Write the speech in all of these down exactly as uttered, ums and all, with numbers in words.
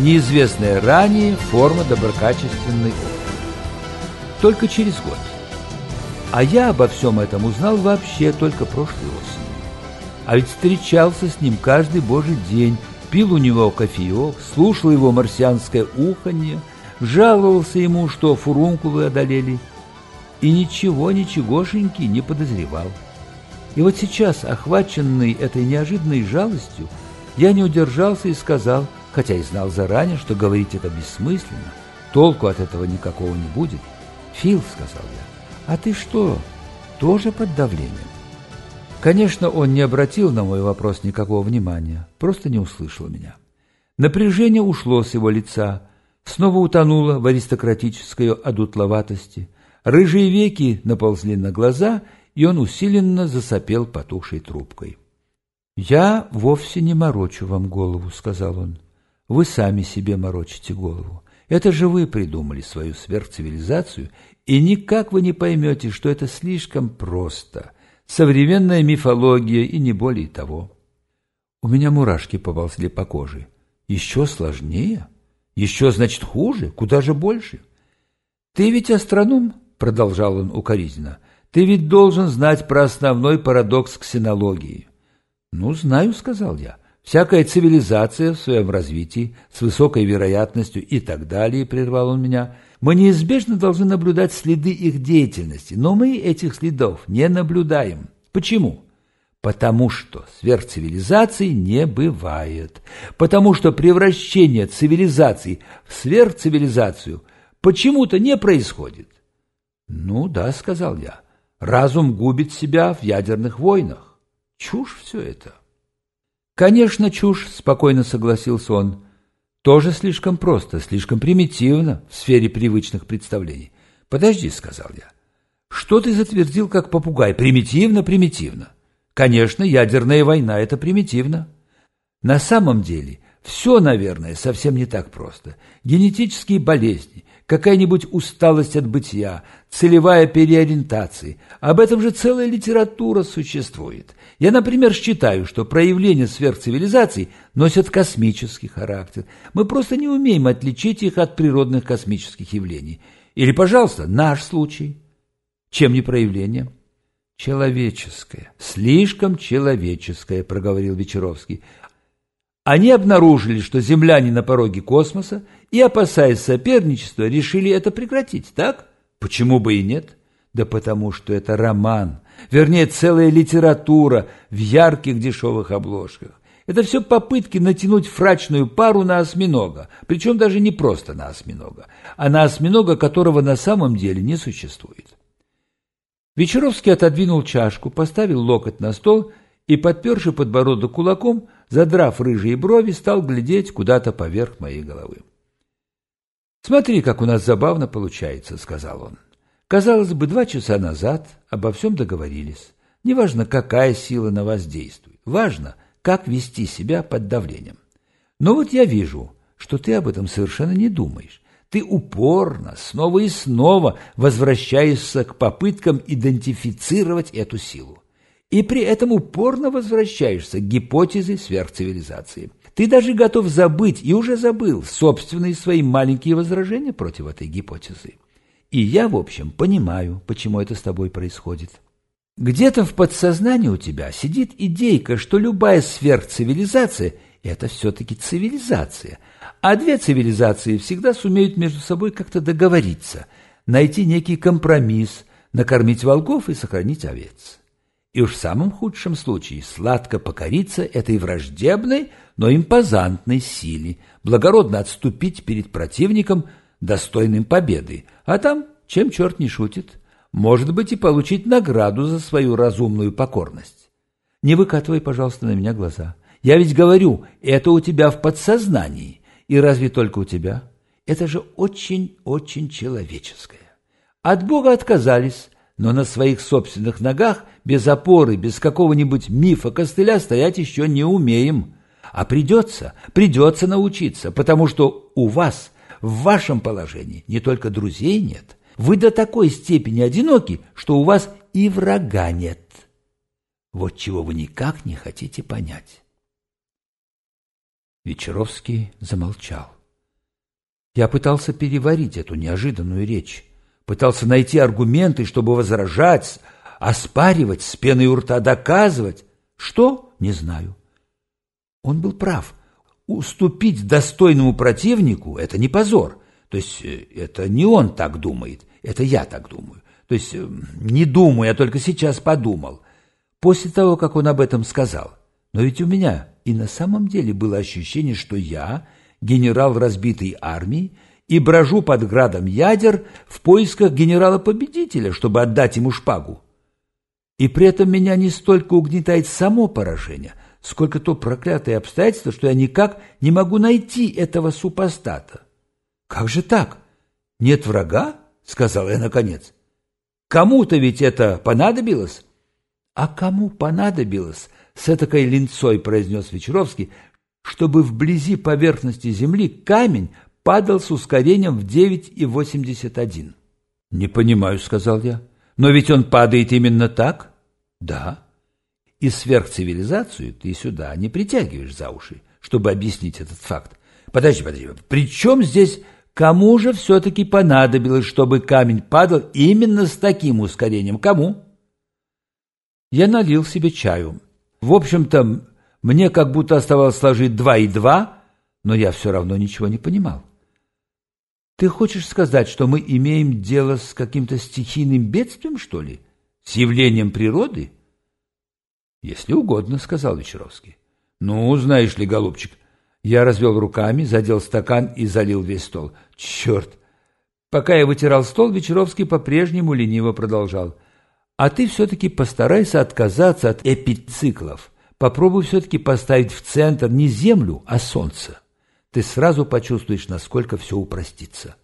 неизвестная ранее форма доброкачественной опыты. Только через год. А я обо всем этом узнал вообще только прошлой осенью. А ведь встречался с ним каждый божий день, пил у него кофеек, слушал его марсианское уханье, жаловался ему, что фурункулы одолели, и ничего, ничегошеньки не подозревал. И вот сейчас, охваченный этой неожиданной жалостью, я не удержался и сказал, хотя и знал заранее, что говорить это бессмысленно, толку от этого никакого не будет. «Фил», — сказал я, — «а ты что, тоже под давлением?» Конечно, он не обратил на мой вопрос никакого внимания, просто не услышал меня. Напряжение ушло с его лица, снова утонуло в аристократической одутловатости, рыжие веки наползли на глаза, и он усиленно засопел потухшей трубкой. «Я вовсе не морочу вам голову», — сказал он. «Вы сами себе морочите голову. Это же вы придумали свою сверхцивилизацию, и никак вы не поймете, что это слишком просто. Современная мифология и не более того». У меня мурашки поползли по коже. «Еще сложнее? Еще, значит, хуже? Куда же больше?» «Ты ведь астроном?» — продолжал он укоризненно. «Ты ведь должен знать про основной парадокс ксенологии». «Ну, знаю», — сказал я. «Всякая цивилизация в своем развитии, с высокой вероятностью и так далее», — прервал он меня, «мы неизбежно должны наблюдать следы их деятельности, но мы этих следов не наблюдаем. Почему? Потому что сверхцивилизаций не бывает. Потому что превращение цивилизации в сверхцивилизацию почему-то не происходит». «Ну да», — сказал я, — «разум губит себя в ядерных войнах. Чушь все это». «Конечно, чушь», — спокойно согласился он. «Тоже слишком просто, слишком примитивно в сфере привычных представлений». «Подожди», — сказал я. «Что ты затвердил, как попугай? Примитивно, примитивно. Конечно, ядерная война — это примитивно. На самом деле все, наверное, совсем не так просто. Генетические болезни, какая-нибудь усталость от бытия, целевая переориентация. Об этом же целая литература существует. Я, например, считаю, что проявления сверхцивилизаций носят космический характер. Мы просто не умеем отличить их от природных космических явлений. Или, пожалуйста, наш случай. Чем не проявление?» «Человеческое, слишком человеческое», — проговорил Вечеровский. «Они обнаружили, что земляне на пороге космоса, и, опасаясь соперничества, решили это прекратить, так? Почему бы и нет? Да потому что это роман, вернее, целая литература в ярких дешевых обложках. Это все попытки натянуть фрачную пару на осьминога, причем даже не просто на осьминога, а на осьминога, которого на самом деле не существует». Вечеровский отодвинул чашку, поставил локоть на стол и, подперши подбородок кулаком, задрав рыжие брови, стал глядеть куда-то поверх моей головы. «Смотри, как у нас забавно получается», — сказал он. «Казалось бы, два часа назад обо всем договорились. Неважно, какая сила на вас действует. Важно, как вести себя под давлением. Но вот я вижу, что ты об этом совершенно не думаешь. Ты упорно, снова и снова возвращаешься к попыткам идентифицировать эту силу. И при этом упорно возвращаешься к гипотезе сверхцивилизации. Ты даже готов забыть, и уже забыл, собственные свои маленькие возражения против этой гипотезы. И я, в общем, понимаю, почему это с тобой происходит. Где-то в подсознании у тебя сидит идейка, что любая сверхцивилизация – это все-таки цивилизация, а две цивилизации всегда сумеют между собой как-то договориться, найти некий компромисс, накормить волков и сохранить овец. И уж в самом худшем случае сладко покориться этой враждебной, но импозантной силе, благородно отступить перед противником, достойным победы, а там, чем черт не шутит, может быть и получить награду за свою разумную покорность. Не выкатывай, пожалуйста, на меня глаза. Я ведь говорю, это у тебя в подсознании. И разве только у тебя? Это же очень-очень человеческое. От Бога отказались, но на своих собственных ногах, без опоры, без какого-нибудь мифа-костыля стоять еще не умеем. А придется, придется научиться, потому что у вас, в вашем положении, не только друзей нет, вы до такой степени одиноки, что у вас и врага нет. Вот чего вы никак не хотите понять. Вечеровский замолчал. Я пытался переварить эту неожиданную речь, пытался найти аргументы, чтобы возражать, оспаривать, с пеной у рта доказывать. Что? Не знаю. Он был прав. Уступить достойному противнику – это не позор. То есть это не он так думает, это я так думаю. То есть не думаю, я только сейчас подумал. После того, как он об этом сказал. Но ведь у меня и на самом деле было ощущение, что я генерал разбитой армии и брожу под градом ядер в поисках генерала-победителя, чтобы отдать ему шпагу. И при этом меня не столько угнетает само поражение, сколько то проклятое обстоятельство, что я никак не могу найти этого супостата. «Как же так? Нет врага?» — сказал я наконец. «Кому-то ведь это понадобилось?» «А кому понадобилось?» — с этакой линцой произнес Вечеровский, чтобы вблизи поверхности Земли камень падал с ускорением в девять целых восемьдесят одна сотая. «Не понимаю», — сказал я. «Но ведь он падает именно так?» «Да. И сверхцивилизацию ты сюда не притягиваешь за уши, чтобы объяснить этот факт. Подожди, подожди. При чем здесь кому же все-таки понадобилось, чтобы камень падал именно с таким ускорением? Кому?» Я налил себе чаю. В общем-то, мне как будто оставалось сложить два и два, но я все равно ничего не понимал. «Ты хочешь сказать, что мы имеем дело с каким-то стихийным бедствием, что ли? С явлением природы?» «Если угодно», — сказал Вечеровский. «Ну, знаешь ли, голубчик». Я развел руками, задел стакан и залил весь стол. «Черт!» Пока я вытирал стол, Вечеровский по-прежнему лениво продолжал. «А ты все-таки постарайся отказаться от эпициклов. Попробуй все-таки поставить в центр не Землю, а Солнце. Ты сразу почувствуешь, насколько все упростится».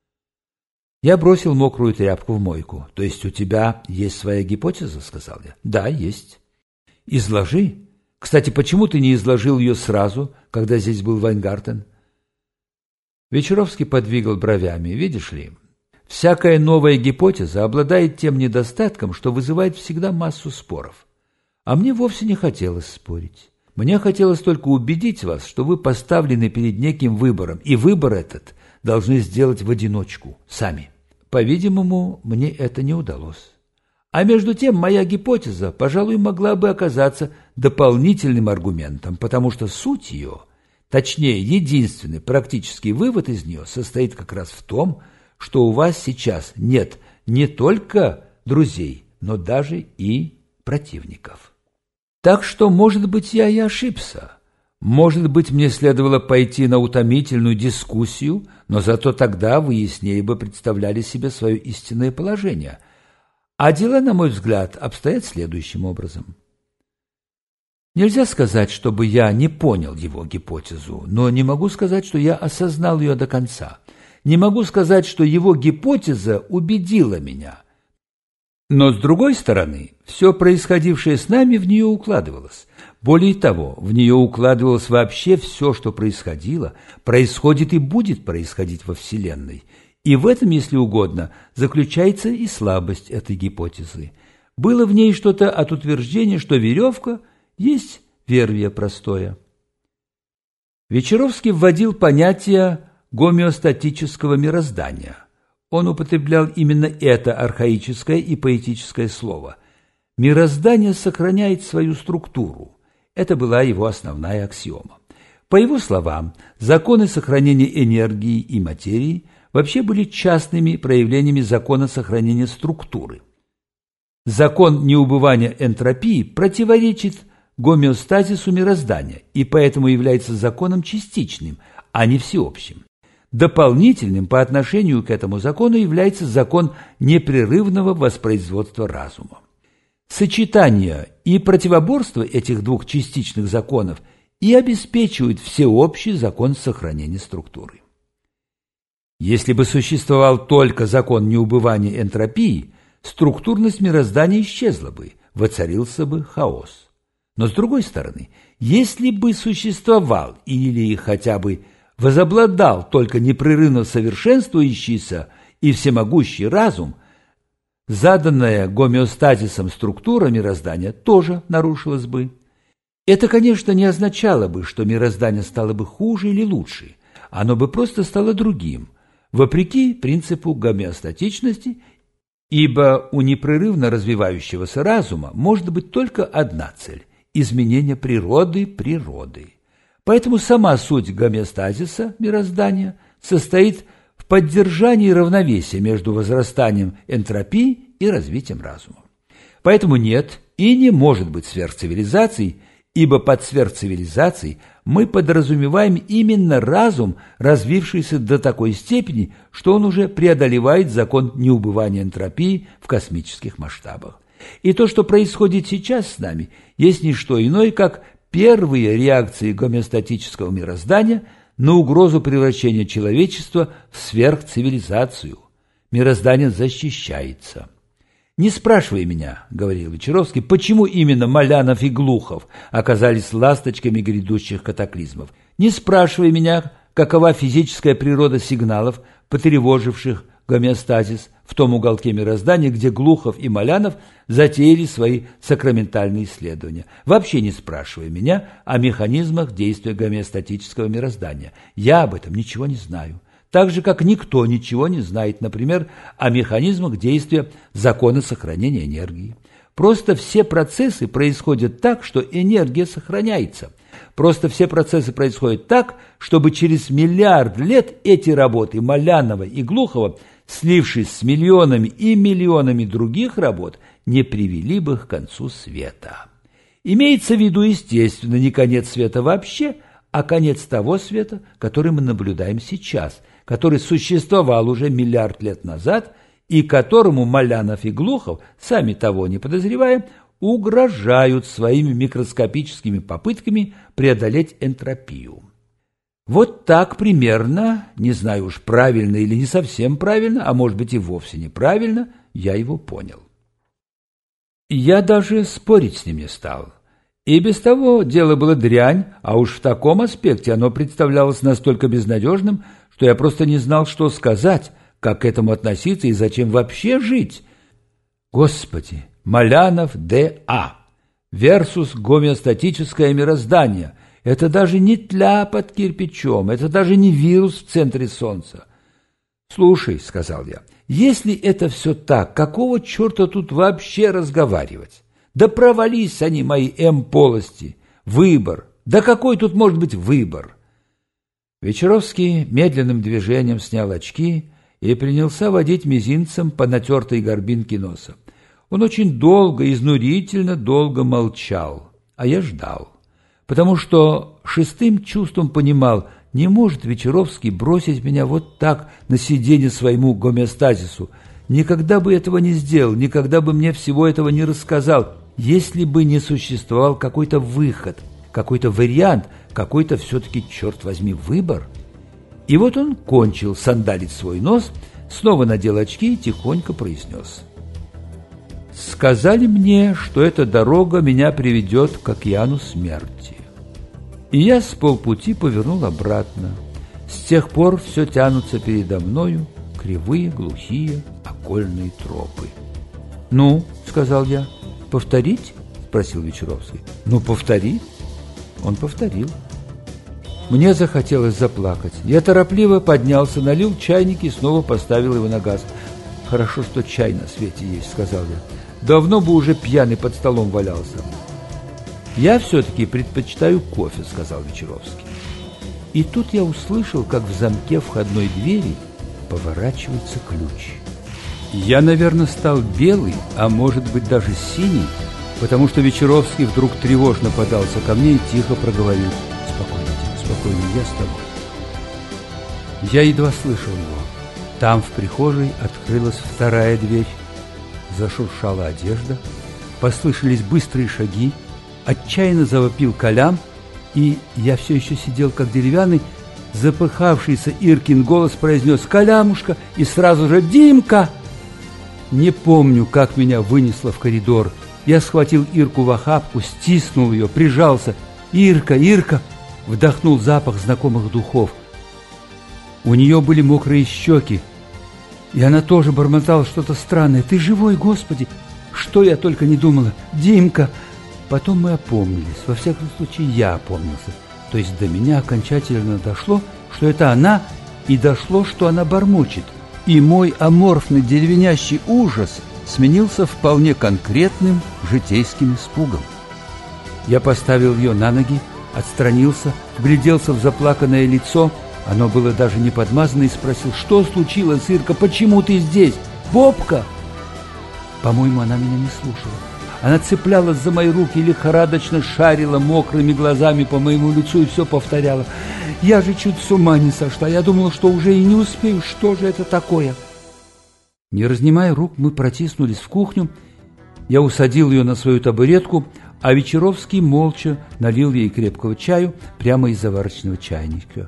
Я бросил мокрую тряпку в мойку. «То есть у тебя есть своя гипотеза?» — сказал я. «Да, есть». «Изложи. Кстати, почему ты не изложил ее сразу, когда здесь был Вайнгартен?» Вечеровский подвигал бровями. «Видишь ли, всякая новая гипотеза обладает тем недостатком, что вызывает всегда массу споров. А мне вовсе не хотелось спорить. Мне хотелось только убедить вас, что вы поставлены перед неким выбором, и выбор этот должны сделать в одиночку, сами. По-видимому, мне это не удалось. А между тем, моя гипотеза, пожалуй, могла бы оказаться дополнительным аргументом, потому что суть ее, точнее, единственный практический вывод из нее состоит как раз в том, что у вас сейчас нет не только друзей, но даже и противников. Так что, может быть, я и ошибся. Может быть, мне следовало пойти на утомительную дискуссию, но зато тогда вы яснее бы представляли себе свое истинное положение. А дела, на мой взгляд, обстоят следующим образом. Нельзя сказать, чтобы я не понял его гипотезу, но не могу сказать, что я осознал ее до конца. Не могу сказать, что его гипотеза убедила меня. Но, с другой стороны, все происходившее с нами в нее укладывалось. Более того, в нее укладывалось вообще все, что происходило, происходит и будет происходить во Вселенной. И в этом, если угодно, заключается и слабость этой гипотезы. Было в ней что-то от утверждения, что веревка есть вервие простое. Вечеровский вводил понятие гомеостатического мироздания. Он употреблял именно это архаическое и поэтическое слово. Мироздание сохраняет свою структуру. Это была его основная аксиома. По его словам, законы сохранения энергии и материи вообще были частными проявлениями закона сохранения структуры. Закон неубывания энтропии противоречит гомеостазису мироздания и поэтому является законом частичным, а не всеобщим. Дополнительным по отношению к этому закону является закон непрерывного воспроизводства разума. Сочетание и противоборство этих двух частичных законов и обеспечивают всеобщий закон сохранения структуры. Если бы существовал только закон неубывания энтропии, структурность мироздания исчезла бы, воцарился бы хаос. Но с другой стороны, если бы существовал или хотя бы возобладал только непрерывно совершенствующийся и всемогущий разум, заданная гомеостазисом структура мироздания тоже нарушилась бы. Это, конечно, не означало бы, что мироздание стало бы хуже или лучше. оно бы просто стало другим, вопреки принципу гомеостатичности, ибо у непрерывно развивающегося разума может быть только одна цель – изменение природы природы. Поэтому сама суть гомеостазиса мироздания состоит в поддержании равновесия между возрастанием энтропии и развитием разума. Поэтому нет и не может быть сверхцивилизаций, ибо под сверхцивилизацией мы подразумеваем именно разум, развившийся до такой степени, что он уже преодолевает закон неубывания энтропии в космических масштабах. И то, что происходит сейчас с нами, есть не что иное, как первые реакции гомеостатического мироздания на угрозу превращения человечества в сверхцивилизацию. Мироздание защищается. «Не спрашивай меня, — говорил Вечеровский, — почему именно Малянов и Глухов оказались ласточками грядущих катаклизмов. Не спрашивай меня, какова физическая природа сигналов, потревоживших гомеостазис в том уголке мироздания, где Глухов и Малянов затеяли свои сакраментальные исследования. Вообще не спрашивай меня о механизмах действия гомеостатического мироздания. Я об этом ничего не знаю. Так же, как никто ничего не знает, например, о механизмах действия закона сохранения энергии. Просто все процессы происходят так, что энергия сохраняется. Просто все процессы происходят так, чтобы через миллиард лет эти работы Малянова и Глухова, слившись с миллионами и миллионами других работ, не привели бы к концу света. Имеется в виду, естественно, не конец света вообще, а конец того света, который мы наблюдаем сейчас, который существовал уже миллиард лет назад и которому Малянов и Глухов, сами того не подозревая, угрожают своими микроскопическими попытками преодолеть энтропию. Вот так примерно, не знаю уж правильно или не совсем правильно, а может быть и вовсе неправильно, я его понял. Я даже спорить с ним не стал. И без того дело было дрянь, а уж в таком аспекте оно представлялось настолько безнадежным, что я просто не знал, что сказать, как к этому относиться и зачем вообще жить. Господи, Малянов Д А versus гомеостатическое мироздание. Это даже не тля под кирпичом, это даже не вирус в центре Солнца. «Слушай, — сказал я, — если это все так, какого черта тут вообще разговаривать? Да провались они, мои М-полости! Выбор! Да какой тут может быть выбор?» Вечеровский медленным движением снял очки и принялся водить мизинцем по натертой горбинке носа. Он очень долго, изнурительно долго молчал, а я ждал, потому что шестым чувством понимал, не может Вечеровский бросить меня вот так на сиденье своему гомеостазису. Никогда бы этого не сделал, никогда бы мне всего этого не рассказал, если бы не существовал какой-то выход, какой-то вариант, какой-то все-таки, черт возьми, выбор. И вот он кончил сандалить свой нос, снова надел очки и тихонько произнес: «Сказали мне, что эта дорога меня приведет к океану смерти. И я с полпути повернул обратно. С тех пор все тянутся передо мною кривые, глухие, окольные тропы». «Ну, — сказал я, — повторить?» — спросил Вечеровский. «Ну, повтори». Он повторил. Мне захотелось заплакать. Я торопливо поднялся, налил чайник и снова поставил его на газ. «Хорошо, что чай на свете есть, — сказал я. Давно бы уже пьяный под столом валялся». «Я все-таки предпочитаю кофе, — сказал Вечеровский». И тут я услышал, как в замке входной двери поворачивается ключ. Я, наверное, стал белый, а может быть даже синий, потому что Вечеровский вдруг тревожно подался ко мне и тихо проговорил: «Спокойно, спокойно, я с тобой». Я едва слышал его. Там в прихожей открылась вторая дверь, зашуршала одежда, послышались быстрые шаги, отчаянно завопил Колян, и я все еще сидел как деревянный. Запыхавшийся Иркин голос произнес: «Колямушка!» и сразу же: «Димка!» Не помню, как меня вынесло в коридор. Я схватил Ирку в охапку, стиснул ее, прижался. «Ирка, Ирка!» Вдохнул запах знакомых духов. У нее были мокрые щеки, и она тоже бормотала что-то странное. «Ты живой, Господи!» Что я только не думала. «Димка!» Потом мы опомнились. Во всяком случае, я опомнился. То есть до меня окончательно дошло, что это она, и дошло, что она бормочет. И мой аморфный деревенящий ужас сменился вполне конкретным житейским испугом. Я поставил ее на ноги, отстранился, вгляделся в заплаканное лицо, оно было даже не подмазано, и спросил: «Что случилось, Ирка? Почему ты здесь? Бобка?» По-моему, она меня не слушала. Она цеплялась за мои руки, лихорадочно шарила мокрыми глазами по моему лицу и все повторяла: «Я же чуть с ума не сошла, я думала, что уже и не успею, что же это такое?» Не разнимая рук, мы протиснулись в кухню. Я усадил ее на свою табуретку, а Вечеровский молча налил ей крепкого чаю прямо из заварочного чайника.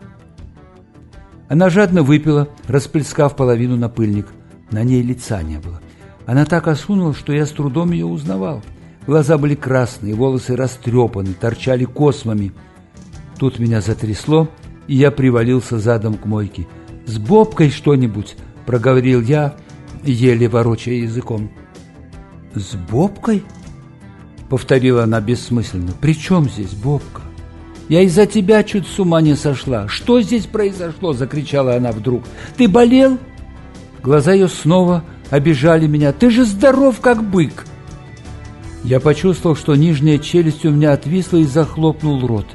Она жадно выпила, расплескав половину на пыльник. На ней лица не было. Она так осунулась, что я с трудом ее узнавал. Глаза были красные, волосы растрепаны, торчали космами. Тут меня затрясло, и я привалился задом к мойке. «С Бобкой что-нибудь?» — проговорил я, еле ворочая языком. «С Бобкой?» — повторила она бессмысленно. «При чем здесь Бобка? Я из-за тебя чуть с ума не сошла. Что здесь произошло?» — закричала она вдруг. «Ты болел?» Глаза ее снова обижали меня. «Ты же здоров, как бык!» Я почувствовал, что нижняя челюсть у меня отвисла, и захлопнул рот.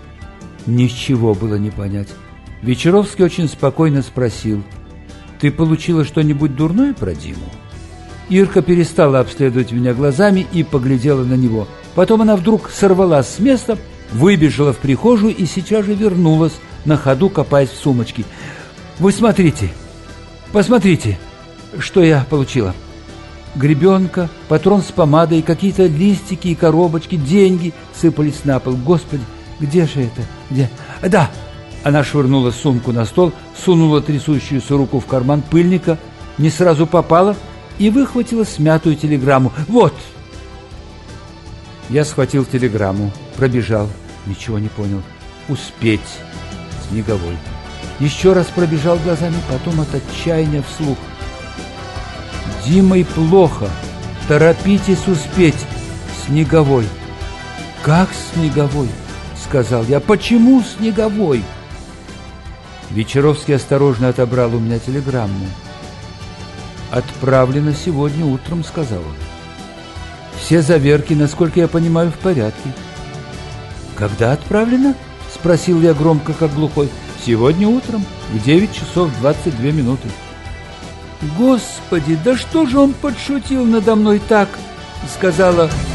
Ничего было не понять. Вечеровский очень спокойно спросил: «Ты получила что-нибудь дурное про Диму?» Ирка перестала обследовать меня глазами и поглядела на него. Потом она вдруг сорвалась с места, выбежала в прихожую и сейчас же вернулась, на ходу копаясь в сумочке. «Вы смотрите, посмотрите, что я получила. Гребенка, патрон с помадой, какие-то листики и коробочки, деньги сыпались на пол. Господи, где же это? Где? Да!» Она швырнула сумку на стол, сунула трясущуюся руку в карман пыльника, не сразу попала и выхватила смятую телеграмму. «Вот!» Я схватил телеграмму, пробежал, ничего не понял. «Успеть» Снеговой. Еще раз пробежал глазами, потом от отчаяния вслух: «Димой плохо, торопитесь успеть, Снеговой». «Как Снеговой?» — сказал я. «Почему Снеговой?» Вечеровский осторожно отобрал у меня телеграмму. «Отправлено сегодня утром», — сказал он. «Все заверки, насколько я понимаю, в порядке». «Когда отправлено?» — спросил я громко, как глухой. «Сегодня утром, в девять часов двадцать две минуты». «Господи, да что же он подшутил надо мной так?» — сказала